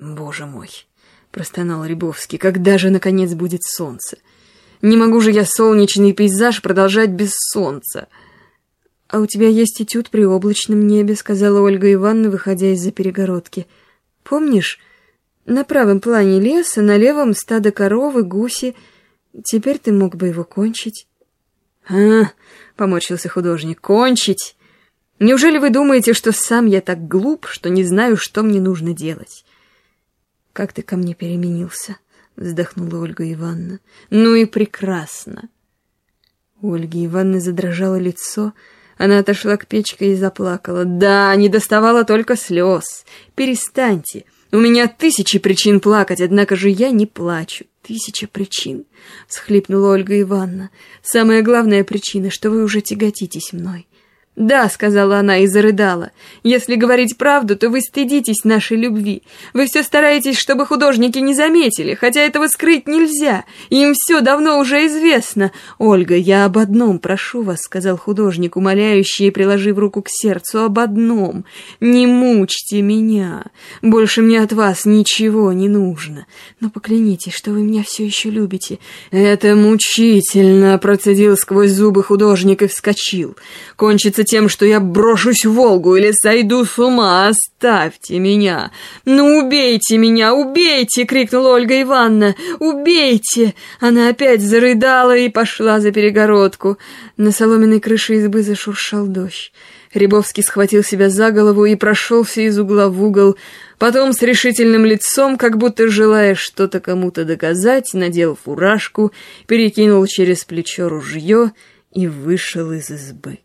«Боже мой!» — простонал Рябовский. «Когда же, наконец, будет солнце? Не могу же я солнечный пейзаж продолжать без солнца!» «А у тебя есть этюд при облачном небе», — сказала Ольга Ивановна, выходя из-за перегородки. «Помнишь, на правом плане леса, на левом стадо коровы, гуси. Теперь ты мог бы его кончить». Поморщился художник, — «кончить? Неужели вы думаете, что сам я так глуп, что не знаю, что мне нужно делать?» «Как ты ко мне переменился», — вздохнула Ольга Ивановна. «Ну и прекрасно». У Ольги Ивановны задрожало лицо. Она отошла к печке и заплакала. «Да, не доставало только слез. Перестаньте. У меня 1000 причин плакать, однако же я не плачу. 1000 причин», — всхлипнула Ольга Ивановна. «Самая главная причина, что вы уже тяготитесь мной». «Да», — сказала она и зарыдала. «Если говорить правду, то вы стыдитесь нашей любви. Вы все стараетесь, чтобы художники не заметили, хотя этого скрыть нельзя. Им все давно уже известно». «Ольга, я об одном прошу вас», — сказал художник, умоляющий и приложив руку к сердцу, — «об одном. Не мучьте меня. Больше мне от вас ничего не нужно. Но поклянитесь, что вы меня все еще любите». «Это мучительно», — процедил сквозь зубы художник и вскочил. «Кончится тем, что я брошусь в Волгу или сойду с ума. Оставьте меня! Ну, убейте меня! Убейте!» — крикнула Ольга Ивановна. «Убейте!» Она опять зарыдала и пошла за перегородку. На соломенной крыше избы зашуршал дождь. Рябовский схватил себя за голову и прошелся из угла в угол. Потом с решительным лицом, как будто желая что-то кому-то доказать, надел фуражку, перекинул через плечо ружье и вышел из избы.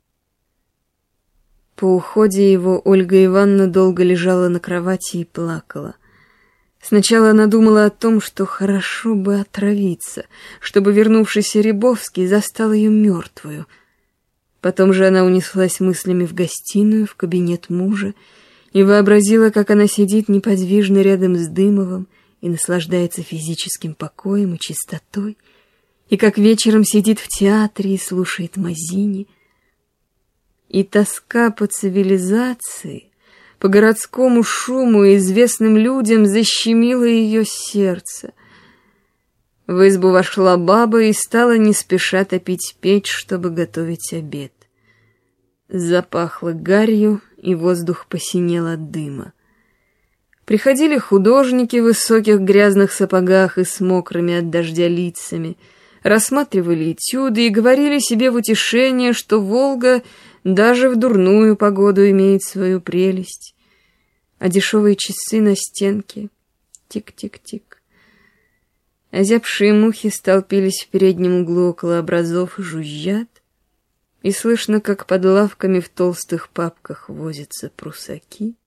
По уходе его Ольга Ивановна долго лежала на кровати и плакала. Сначала она думала о том, что хорошо бы отравиться, чтобы вернувшийся Рябовский застал ее мертвую. Потом же она унеслась мыслями в гостиную, в кабинет мужа, и вообразила, как она сидит неподвижно рядом с Дымовым и наслаждается физическим покоем и чистотой, и как вечером сидит в театре и слушает Мазини. И тоска по цивилизации, по городскому шуму и известным людям защемила ее сердце. В избу вошла баба и стала не спеша топить печь, чтобы готовить обед. Запахло гарью, и воздух посинел от дыма. Приходили художники в высоких грязных сапогах и с мокрыми от дождя лицами, рассматривали этюды и говорили себе в утешение, что Волга даже в дурную погоду имеет свою прелесть. А дешевые часы на стенке — тик-тик-тик. Озябшие мухи столпились в переднем углу около образов и жужжат, и слышно, как под лавками в толстых папках возятся прусаки.